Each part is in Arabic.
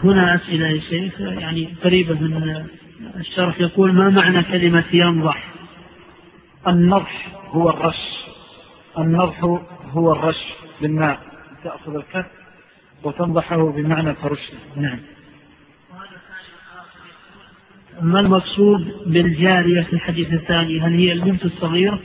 هنا أسئلة يا شيخ يعني قريبة من الشرح. يقول: ما معنى كلمة ينضح؟ النضح هو الرش، النضح هو الرش بالماء، تأخذ الكف وتنضحه بمعنى فرشه. نعم. ما المقصود بالجارية في الحديث الثاني؟ هل هي البنت الصغيرة؟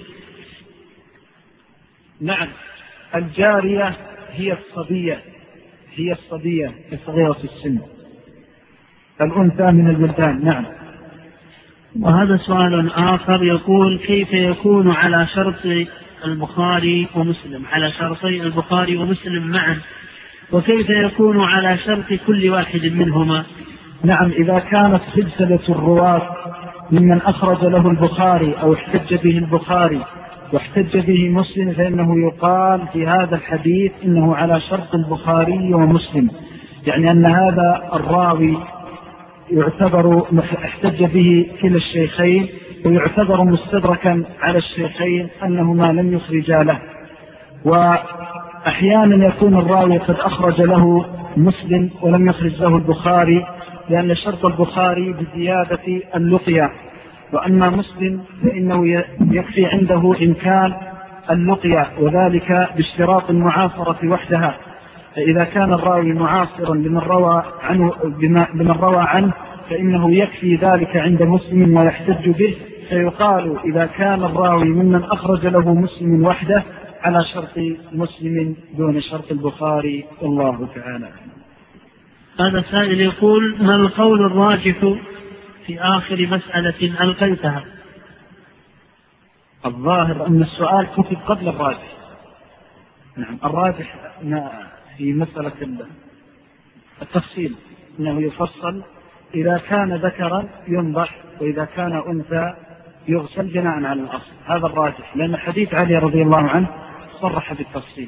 نعم، الجارية هي الصبية، هي الصبية الصغيرة في السن، الأنثى من الولدان. نعم. وهذا سؤال آخر يقول: كيف يكون على شرط البخاري ومسلم، على شرطي البخاري ومسلم معا، وكيف يكون على شرط كل واحد منهما؟ نعم، إذا كانت سلسلة الرواة ممن أخرج له البخاري أو احتج به البخاري واحتج به مسلم فإنه يقال في هذا الحديث إنه على شرط البخاري ومسلم، يعني أن هذا الراوي يعتبر احتج به كلا الشيخين ويعتبر مستدركا على الشيخين أنهما لم يخرجا له. وأحيانا يكون الراوي قد أخرج له مسلم ولم يخرج له البخاري، لأن شرط البخاري بزيادة اللقيا، وأما مسلم فإنه يكفي عنده إمكان اللقيا، وذلك باشتراط المعاصرة وحدها. فإذا كان الراوي معاصرا لمن روى عنه فإنه يكفي ذلك عند مسلم ويحتج به، فيقال إذا كان الراوي ممن أخرج له مسلم وحده على شرط مسلم دون شرط البخاري، والله تعالى. هذا سائل يقول: ما القول الراجح في آخر مسألة ألقيتها؟ الظاهر أن السؤال كتب قبل الراجح. نعم، الراجح في مسألة التفصيل أنه يفصل: إذا كان ذكرا ينضح، وإذا كان أنثى يغسل بناء على الأصل. هذا الراجح، لأن حديث علي رضي الله عنه صرح بالتفصيل.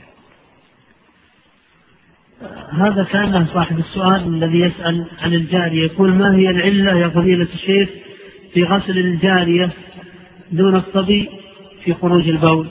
هذا كان صاحب السؤال الذي يسأل عن الجارية يقول: ما هي العلة يا فضيلة الشيخ في غسل الجارية دون الصبي في خروج البول؟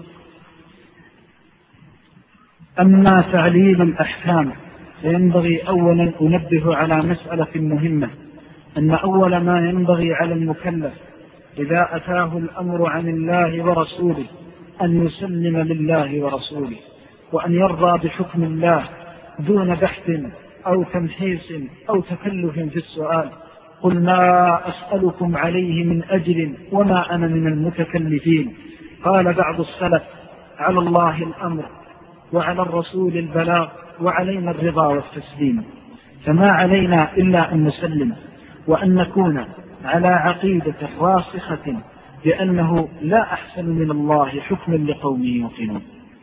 أما تعليل الأحكام فينبغي أولا أنبه على مسألة مهمة، أن أول ما ينبغي على المكلف إذا أتاه الأمر عن الله ورسوله أن يسلم لله ورسوله، وأن يرضى بحكم الله دون بحث أو تمحيص أو تكلف في السؤال. قل ما أسألكم عليه من أجر وما أنا من المتكلفين. قال بعض السلف: على الله الأمر وعلى الرسول البلاغ وعلينا الرضا والتسليم. فما علينا إلا أن نسلم، وأن نكون على عقيدة راسخة بأنه لا أحسن من الله حكما لقوم يوقنون،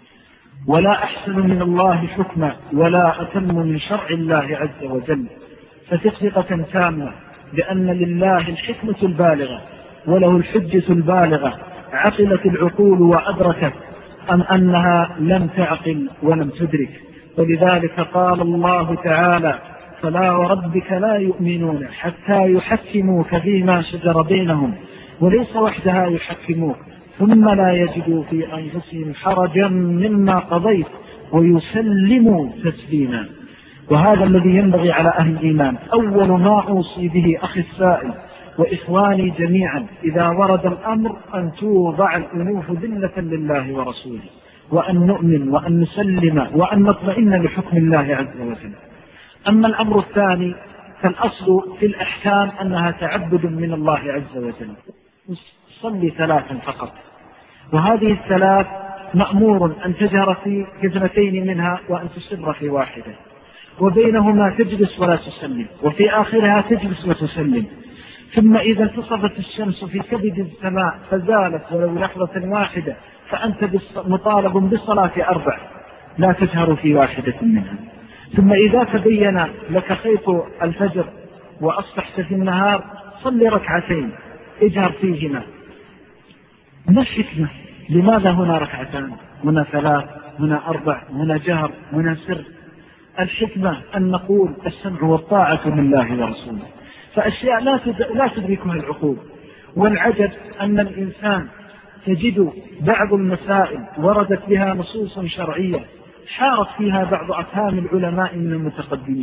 ولا أحسن من الله حكما ولا أتم من شرع الله عز وجل، فثقة تامة بأن لله الحكمة البالغة وله الحجة البالغة، عقلت العقول وأدركت أم أنها لم تعقل ولم تدرك. ولذلك قال الله تعالى: فلا وربك لا يؤمنون حتى يحكموك فيما شجر بينهم، وليس وحدها يحكموك ثم لا يجدوا في أنفسهم حرجا مما قضيت ويسلموا تسليما. وهذا الذي ينبغي على أهل الإيمان. أول ما أوصي به أخي السائل وإخواني جميعا إذا ورد الأمر أن توضع الأنوف ذلة لله ورسوله، وأن نؤمن وأن نسلم وأن نطمئن لحكم الله عز وجل. أما الأمر الثاني فالأصل في الأحكام أنها تعبد من الله عز وجل. صلي 3 فقط، وهذه ال3 مأمور أن تجهر في 2 منها وأن تسر في 1، وبينهما تجلس ولا تسلم، وفي آخرها تجلس وتسلم. ثم إذا انتصفت الشمس في كبد السماء فزالت ولو لحظة واحدة فأنت مطالب بالصلاة 4 لا تجهر في 1 منها. ثم إذا تبين لك خيط الفجر وأصبحت في النهار صلي 2 اجهر فيهما. ما الحكمة؟ لماذا هنا 2 هنا 3 هنا 4 هنا جهر هنا سر؟ الحكمة أن نقول السمع والطاعة لله ورسوله، فأشياء لا تدركها العقول. والعجب أن الإنسان تجد بعض المسائل وردت بها نصوص شرعية حارت فيها بعض أفهام العلماء من المتقدمين،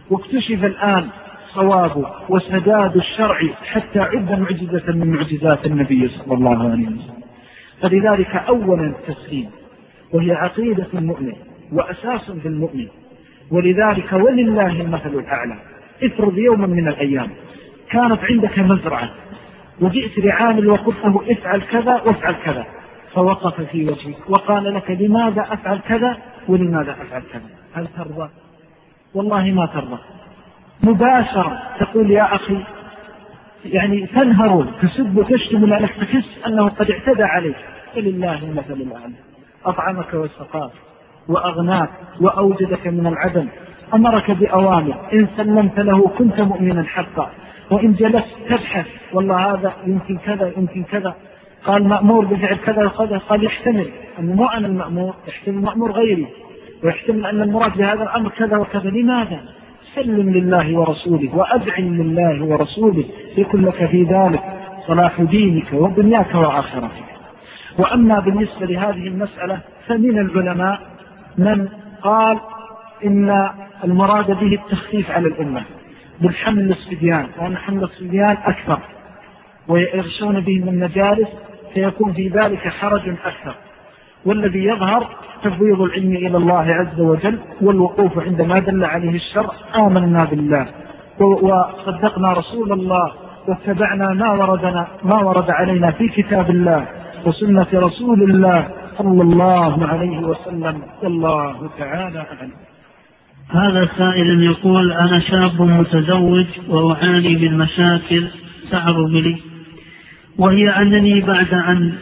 واكتشف الآن صوابه وسداد الشرع حتى عد معجزة من معجزات النبي صلى الله عليه وسلم. فلذلك أولا التسليم، وهي عقيدة المؤمن وأساس بالمؤمن. ولذلك ولله المثل الأعلى. افرض يوما من الأيام كانت عندك مزرعة وجئت لعامل وقلت له افعل كذا وافعل كذا، فوقف في وجهك وقال لك لماذا أفعل كذا ولماذا أفعل كذا، هل ترضى؟ والله ما ترضى. مباشرة تقول يا أخي، يعني تنهر تسب وتشتم لأنك تحس أنه قد اعتدى عليك. ولله المثل الأعلى. أطعمك وسقاك وأغناك وأوجدك من العدم، أمرك بأوامر، إن سلمت له كنت مؤمنا حقا، وإن جلست تبحث والله هذا يمكن كذا يمكن كذا، قال مأمور بفعل كذا وكذا، قال يحتمل أنه مو أنا المأمور، يحتمل مأمور غيري، ويحتمل أن المراد بهذا الأمر كذا وكذا. لماذا؟ سلم لله ورسوله وأذعن لله ورسوله يكون لك في ذلك صلاح دينك ودنياك وآخرتك. وأما بالنسبة لهذه المسألة فمن العلماء من قال إن المراد به التخفيف على الأمة بالحمل الصبيان، وأن حمل الصبيان أكثر ويغشون به من المجالس فيكون في ذلك حرج أكثر. والذي يظهر تفويض العلم إلى الله عز وجل والوقوف عندما دل عليه الشرع. آمنا بالله وصدقنا رسول الله واتبعنا ما ورد علينا في كتاب الله وسنة رسول الله صلى الله عليه وسلم. والله تعالى أعلم. هذا سائل يقول أنا شاب متزوج وأعاني من مشاكل تعرض لي، وهي أنني بعد أن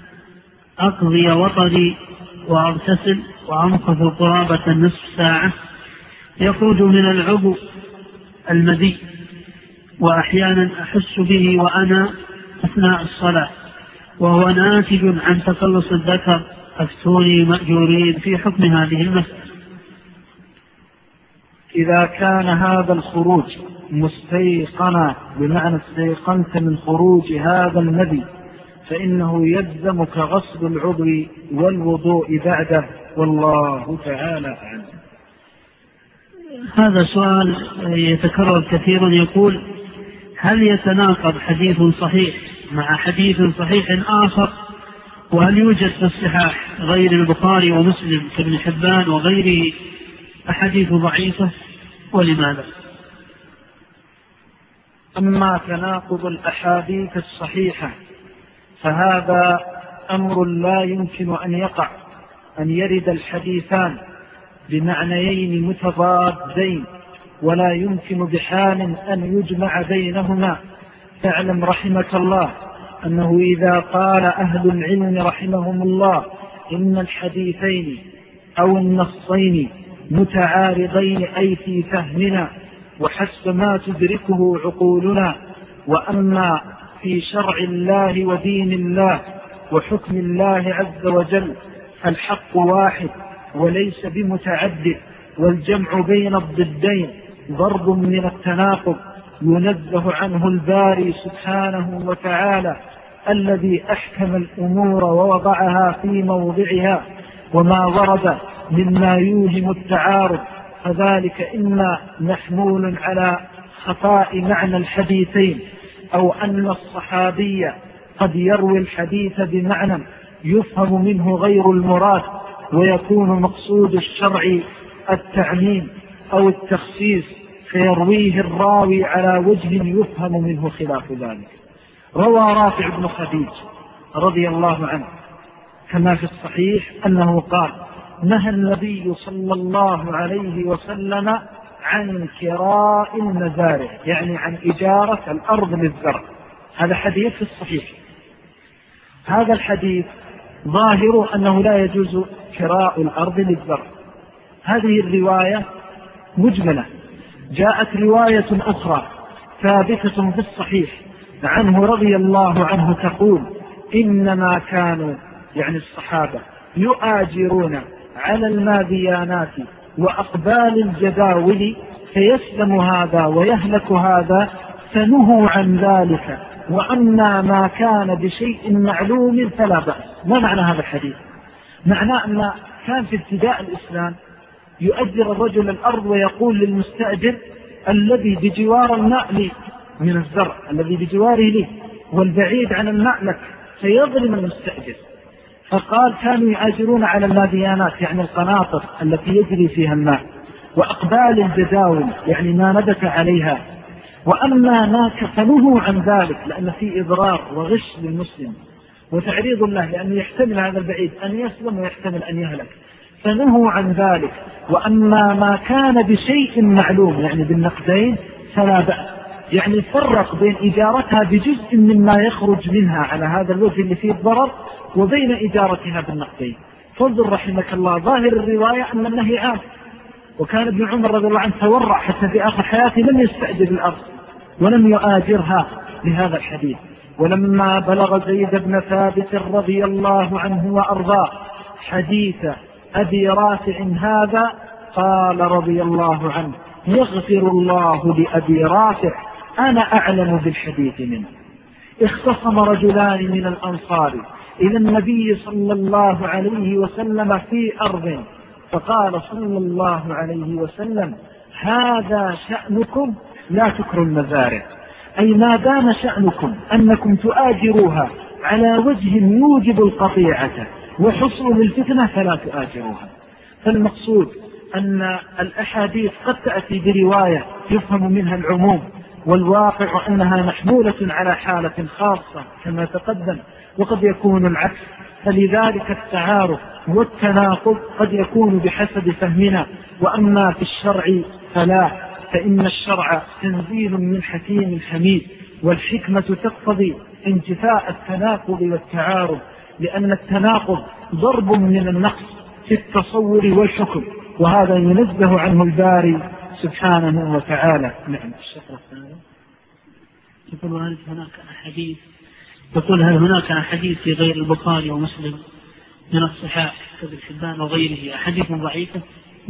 أقضي وطني وأغتسل وأمكث قرابة نصف ساعة يخرج من العضو المذي، وأحيانا أحس به وأنا أثناء الصلاة، وهو ناتج عن تقلص الذكر. أفتوني مأجورين في حكم هذه المسألة. إذا كان هذا الخروج مستيقنا بمعنى استيقنت من خروج هذا المذي فإنه يلزمك غسل العضو والوضوء بعده، والله تعالى أعلم. هذا سؤال يتكرر كثيرا، يقول هل يتناقض حديث صحيح مع حديث صحيح آخر؟ وهل يوجد في الصحاح غير البخاري ومسلم كابن حبان وغيره أحاديث ضعيفة، ولماذا؟ أما تناقض الأحاديث الصحيحة فهذا أمر لا يمكن أن يقع، أن يرد الحديثان بمعنيين متضادين ولا يمكن بحال أن يجمع بينهما. فاعلم رحمك الله أنه إذا قال أهل العلم رحمهم الله إن الحديثين أو النصين متعارضين أي في فهمنا وحسب ما تدركه عقولنا، وأما في شرع الله ودين الله وحكم الله عز وجل فالحق واحد وليس بمتعدد، والجمع بين الضدين ضرب من التناقض ينزه عنه الباري سبحانه وتعالى الذي أحكم الأمور ووضعها في موضعها. وما ورد مما يوهم التعارض فذلك إما محمول على خطاء معنى الحديثين، أو أن الصحابي قد يروي الحديث بمعنى يفهم منه غير المراد ويكون مقصود الشرع التعميم أو التخصيص فيرويه الراوي على وجه يفهم منه خلاف ذلك. روى رافع بن خديج رضي الله عنه كما في الصحيح أنه قال نهى النبي صلى الله عليه وسلم عن كراء المزارع، يعني عن إجارة الأرض للزرع. هذا حديث في الصحيح. هذا الحديث ظاهر أنه لا يجوز كراء الأرض للزرع. هذه الرواية مجملة. جاءت رواية أخرى ثابتة في الصحيح عنه رضي الله عنه تقول إنما كانوا يعني الصحابة يؤاجرون على الماديانات وأقبال الجداول فيسلم هذا ويهلك هذا فنهوا عن ذلك، وأما ما كان بشيء معلوم فلا بأس. ما معنى هذا الحديث؟ معناه أن كان في ابتداء الإسلام يؤجر الرجل الأرض ويقول للمستأجر الذي بجوار الماء لي من الزرع الذي بجواره لي والبعيد عن الماء لك، فيظلم المستأجر. فقال كانوا يؤجرون على اللاديانات يعني القناطر التي يجري فيها الماء، وأقبال الجداول يعني ما نبت عليها. وأما ما كفنه عن ذلك لأن فيه إضرار وغش للمسلم وتعريض الله، لأنه يحتمل هذا البعيد أن يسلم ويحتمل أن يهلك، فنهوا عن ذلك. وأما ما كان بشيء معلوم يعني بالنقدين فلا بأس، يعني فرق بين إجارتها بجزء مما يخرج منها على هذا الوجه اللي فيه الضرر وبين إجارتها بالنقدين. فانظر رحمك الله ظاهر الرواية أن النهي عام، وكان ابن عمر رضي الله عنه تورع حتى في آخر حياته لم يستأجر الأرض ولم يؤاجرها لهذا الحديث. ولما بلغ زيد بن ثابت رضي الله عنه وأرضاه حديث أبي رافع هذا قال رضي الله عنه يغفر الله لأبي رافع أنا أعلم بالحديث منه. اختصم رجلان من الأنصار إلى النبي صلى الله عليه وسلم في أرض، فقال صلى الله عليه وسلم هذا شأنكم لا تكروا المزارع، أي ما دام شأنكم أنكم تؤاجروها على وجه يوجب القطيعة وحصول الفتنة فلا تؤاجروها. فالمقصود أن الأحاديث قد تأتي برواية يفهم منها العموم، والواقع أنها محمولة على حالة خاصة كما تقدم، وقد يكون العكس. فلذلك التعارض والتناقض قد يكون بحسب فهمنا، وأما في الشرع فلا، فإن الشرع تنزيل من حكيم حميد، والحكمة تقتضي انتفاء التناقض والتعارض، لأن التناقض ضرب من النقص في التصور والحكم، وهذا ينزه عنه الباري سبحانه وتعالى. نعم. الشكرة الثانية يقول هل هناك أحاديث في غير البخاري ومسلم من الصحاح كابن حبان وغيره أحاديث ضعيفة؟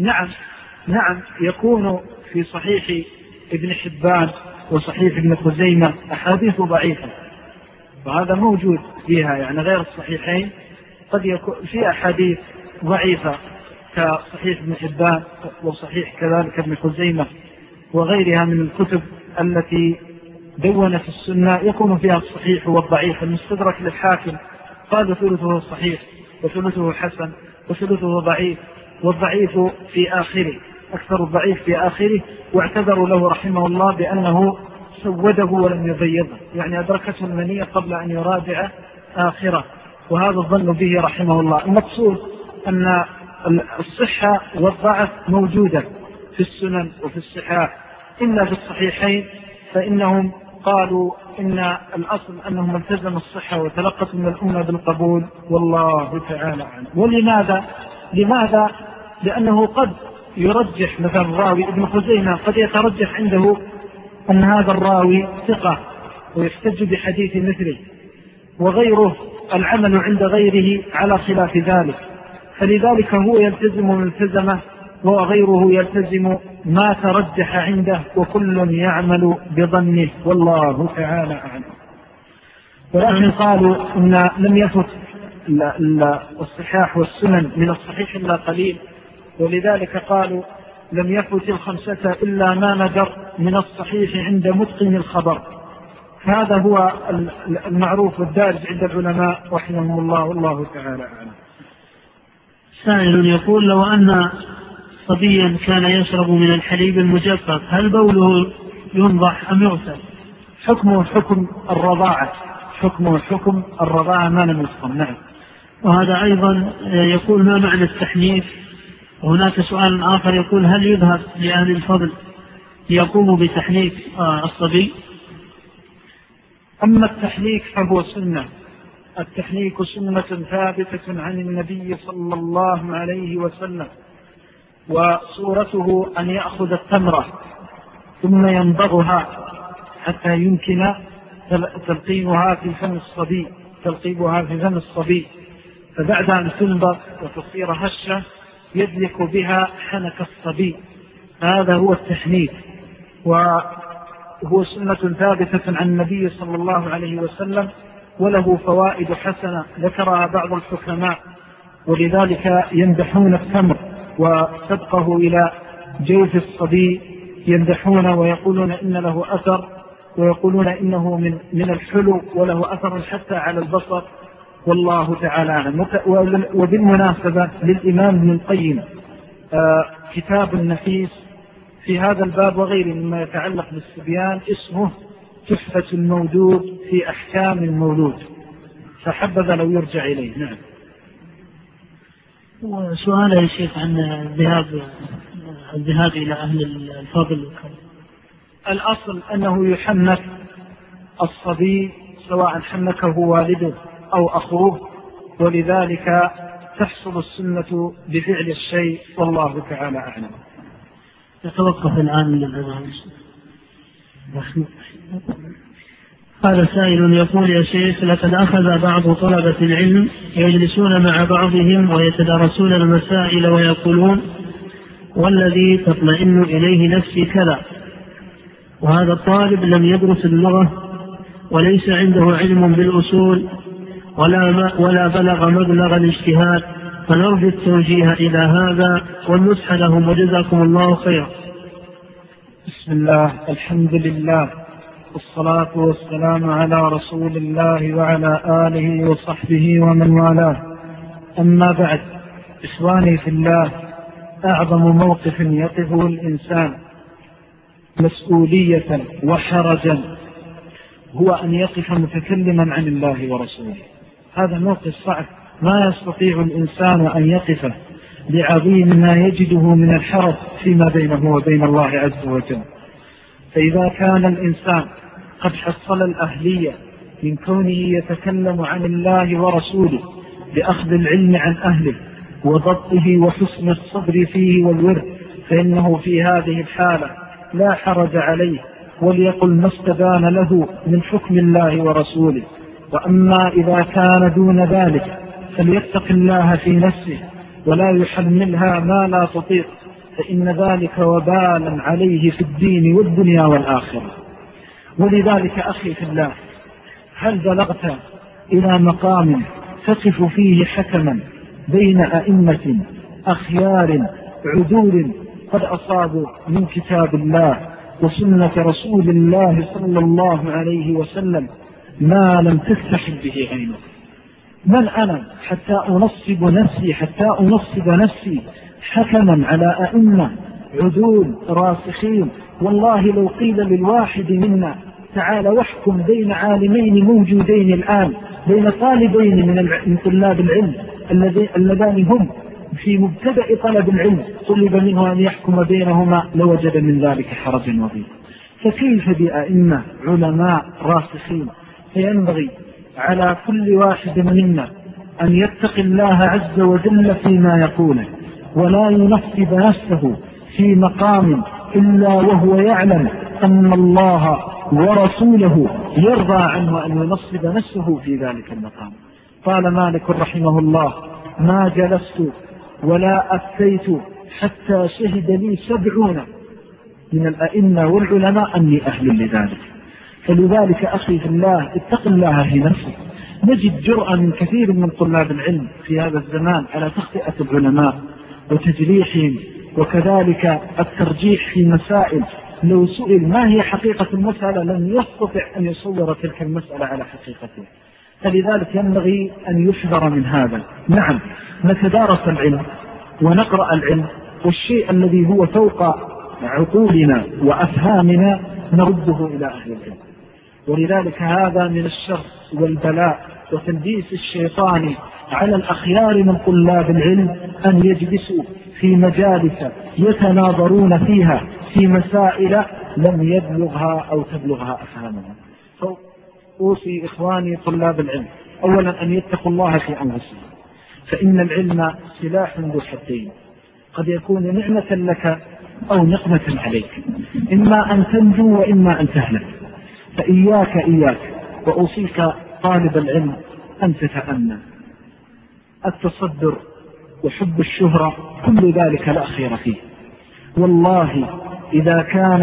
نعم يكون في صحيح ابن حبان وصحيح ابن خزيمة أحاديث ضعيفة، وهذا موجود فيها يعني غير الصحيحين قد يكون في أحاديث ضعيفة كصحيح ابن حبان وصحيح كذلك ابن خزيمة وغيرها من الكتب التي دونت السنة يكون فيها الصحيح والضعيف. المستدرك للحاكم قال ثلثه صحيح وثلثه حسن وثلثه ضعيف، والضعيف في آخره، أكثر الضعيف في آخره، واعتذروا له رحمه الله بأنه سوده ولم يبيضه، يعني أدركته المنية قبل أن يراجع آخره، وهذا الظن به رحمه الله. المقصود أن الصحة والضعف موجودة في السنن وفي الصحاح، إلا في الصحيحين فإنهم قالوا إن الأصل أنهم التزموا الصحة وتلقت من الأمة بالقبول، والله تعالى عنه. لماذا؟ لأنه قد يرجح مثلا الراوي ابن خزيمة قد يترجح عنده أن هذا الراوي ثقة ويحتج بحديث مثله، وغيره العمل عند غيره على خلاف ذلك، فلذلك هو يلتزم من التزمه وغيره يلتزم ما ترجح عنده، وكل يعمل بظنه، والله تعالى أعلم. ولكن قالوا إن لم يفت الصحاح والسنن من الصحيح إلا قليل، ولذلك قالوا لم يفت الخمسة إلا ما ندر من الصحيح عند متقن الخبر. هذا هو المعروف والدارج عند العلماء رحمهم الله، والله تعالى أعلم. سائل يقول لو أن صبيا كان يشرب من الحليب المجفف هل بوله ينضح أم يغسل؟ حكمه حكم الرضاعة ما لم يسقم. نعم. وهذا أيضا يقول ما معنى التحنيف؟ وهناك سؤال آخر يقول هل يذهب لأهل الفضل ليقوموا بتحنيف الصبي؟ أما التحنيك فهو سنة، التحنيك سنة ثابتة عن النبي صلى الله عليه وسلم، وصورته أن يأخذ التمرة ثم ينضغها حتى يمكن تلقيبها في فم الصبي، فبعد أن تنضغ وتصير هشة يدلك بها حنك الصبي، هذا هو التحنيك، وهو سنة ثابتة عن النبي صلى الله عليه وسلم، وله فوائد حسنة ذكرها بعض الحكماء، ولذلك يمدحون التمر وسبقه إلى جوف الصبي يمدحونه ويقولون إن له أثر، ويقولون إنه من الحلو وله أثر حتى على البصر، والله تعالى أعلم. وبالمناسبة للإمام ابن القيم كتاب نفيس في هذا الباب وغيره مما يتعلق بالصبيان اسمه تحفة المولود في أحكام المولود، فحبذا لو يرجع إليه. نعم. وسؤال يا شيخ عن الذهاب إلى أهل الفضل. الأصل أنه يحنك الصبي سواء حنكه والده أو أخوه، ولذلك تحصل السنة بفعل الشيء، والله تعالى أعلم. يتوقف الآن للعلماء. هذا سائل يقول يا شيخ لقد أخذ بعض طلبة العلم يجلسون مع بعضهم ويتدارسون المسائل ويقولون والذي تطمئن إليه نفسي كذا، وهذا الطالب لم يدرس اللغة وليس عنده علم بالأصول ولا بلغ مبلغ الاجتهاد، فنرجو التوجيه إلى هذا والنصح لهم وجزاكم الله خيرا. بسم الله، الحمد لله، والصلاة والسلام على رسول الله وعلى آله وصحبه ومن والاه. أما بعد، إخواني في الله، أعظم موقف يقفه الإنسان مسؤولية وحرجا هو أن يقف متكلما عن الله ورسوله. هذا موقف صعب ما يستطيع الإنسان أن يقف لعظيم ما يجده من الحرج فيما بينه وبين الله عز وجل. فإذا كان الإنسان قد حصل الأهلية من كونه يتكلم عن الله ورسوله بأخذ العلم عن أهله وضبطه وحسن الصبر فيه والورد، فإنه في هذه الحالة لا حرج عليه، وليقل ما استبان له من حكم الله ورسوله. وأما إذا كان دون ذلك فليتق الله في نفسه ولا يحملها ما لا تطيق، فإن ذلك وبالا عليه في الدين والدنيا والآخرة. ولذلك أخي في الله، هل بلغت إلى مقام تقف فيه حكما بين أئمة أخيار عدول قد أصابوا من كتاب الله وسنة رسول الله صلى الله عليه وسلم ما لم تستحل به عينه؟ من أنا حتى أنصب نفسي حكما على أئمة عدول راسخين؟ والله لو قيل للواحد منا تعال واحكم بين عالمين موجودين الآن، بين طالبين من طلاب العلم اللذان هم في مبتدأ طلب العلم، طلب منه أن يحكم بينهما لوجد من ذلك حرجا وضيقا، فكيف بأئمة علماء راسخين؟ فينبغي على كل واحد منا أن يتقي الله عز وجل فيما يقوله، ولا ينصب نفسه في مقام إلا وهو يعلم أن الله ورسوله يرضى عنه أن ينصب نفسه في ذلك المقام. قال مالك رحمه الله: ما جلست ولا أفتيت حتى شهد لي 70 من الأئمة والعلماء أني أهل لذلك. فلذلك أخي في الله اتق الله في نفسك. نجد جرأة من كثير من طلاب العلم في هذا الزمان على تخطئة العلماء وتجريحهم، وكذلك الترجيح في مسائل لو سئل ما هي حقيقة المسألة لم يستطع أن يصور تلك المسألة على حقيقتها. فلذلك ينبغي أن يحذر من هذا. نعم، نتدارس العلم ونقرأ العلم، والشيء الذي هو فوق عقولنا وأفهامنا نرده إلى أهل العلم. ولذلك هذا من الشر والبلاء وتلبيس الشيطان على الأخيار من طلاب العلم أن يجلسوا في مجالس يتناظرون فيها في مسائل لم يبلغها أو تبلغها أفهامهم. فأوصي إخواني طلاب العلم أولا أن يتقوا الله في أنفسهم، فإن العلم سلاح ذو حدين، قد يكون نعمة لك أو نقمة عليك، إما أن تنجو وإما أن تهلك. فإياك وأوصيك طالب العلم أن تتأمل التصدر وحب الشهرة، كل ذلك لا خير فيه. والله إذا كان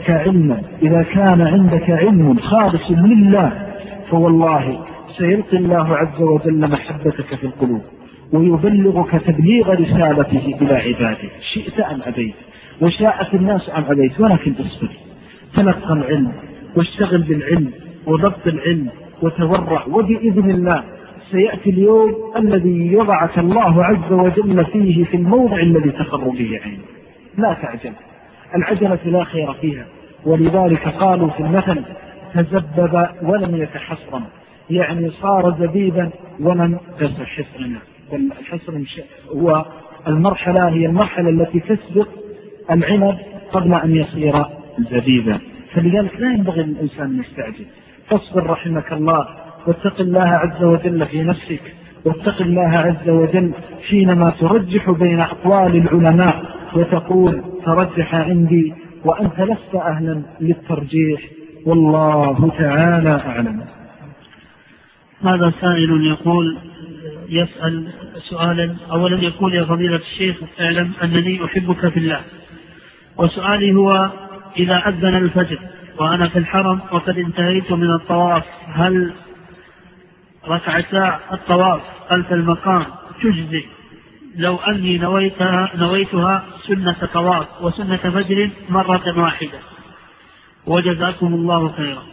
عندك علم خالص لله فوالله سيلقي الله عز وجل محبتك في القلوب، ويبلغك تبليغ رسالته إلى عباده، شئت أم أبيت، وشاءت الناس أم أبيت، ولكن اصبر، تلقى العلم واشتغل بالعلم وضبط العلم وتورع، وبإذن الله سيأتي اليوم الذي يضعك الله عز وجل فيه في الموضع الذي تقر به عينك. لا تعجل، العجلة لا خير فيها. ولذلك قالوا في المثل: تزبب ولم يتحصرن، يعني صار زبيبا ولم يصل حصرنا. الحصر هو المرحلة، هي المرحلة التي تسبق العنب قبل أن يصير زبيبا. فلذلك لا ينبغي للإنسان أن يستعجل. فاصبر رحمك الله، واتق الله عز وجل في نفسك، واتق الله عز وجل حينما ترجح بين أقوال العلماء وتقول ترجح عندي وأنت لست أهلا للترجيح، والله تعالى أعلم. هذا سائل يسأل سؤالا. أولا يقول: يا فضيلة الشيخ، اعلم أنني أحبك في الله، وسؤالي هو: إذا أذن الفجر وأنا في الحرم وقد انتهيت من الطواف، هل ركعتا الطواف خلف المقام تجزي لو أني نويتها سنة طواف وسنة فجر مرة واحدة؟ وجزاكم الله خيرا.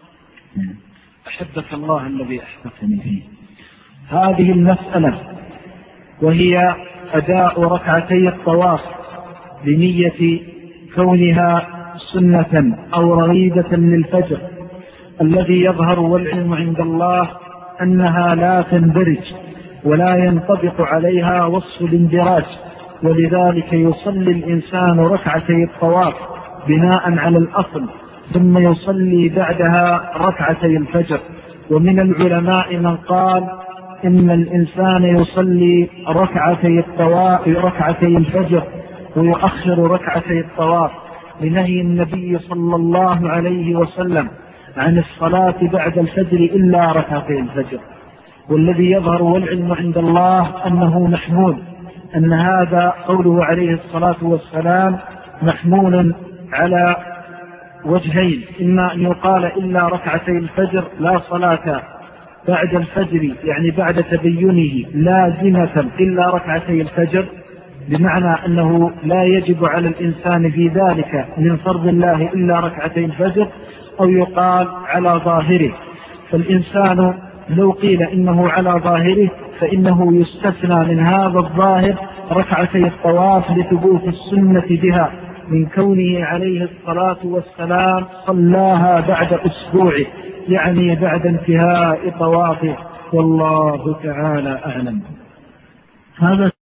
أحبك الله الذي أحببتني فيه. هذه المسألة وهي أداء ركعتي الطواف بنية كونها سنة أو رغيبة للفجر، الذي يظهر والعلم عند الله أنها لا تندرج ولا ينطبق عليها وصف الاندراج، ولذلك يصلي الإنسان ركعتي الطواف بناء على الأصل، ثم يصلي بعدها ركعتي الفجر. ومن العلماء من قال إن الإنسان يصلي ركعتي الفجر ويؤخر ركعتي الطواف لنهي النبي صلى الله عليه وسلم عن الصلاة بعد الفجر إلا ركعتي الفجر. والذي يظهر والعلم عند الله أنه محمول، أن هذا قوله عليه الصلاة والسلام محمول على وجهين: إما أن يقال إلا ركعتي الفجر لا صلاة بعد الفجر، يعني بعد تبينه لازمة إلا ركعتي الفجر، بمعنى أنه لا يجب على الإنسان في ذلك من فرض الله إلا ركعتي الفجر، أو يقال على ظاهره. فالإنسان لو قيل إنه على ظاهره فإنه يستثنى من هذا الظاهر ركعتي الطواف لثبوت السنة بها، من كونه عليه الصلاة والسلام صلاها بعد أسبوعه، يعني بعد انتهاء طوافه، والله تعالى أعلم. هذا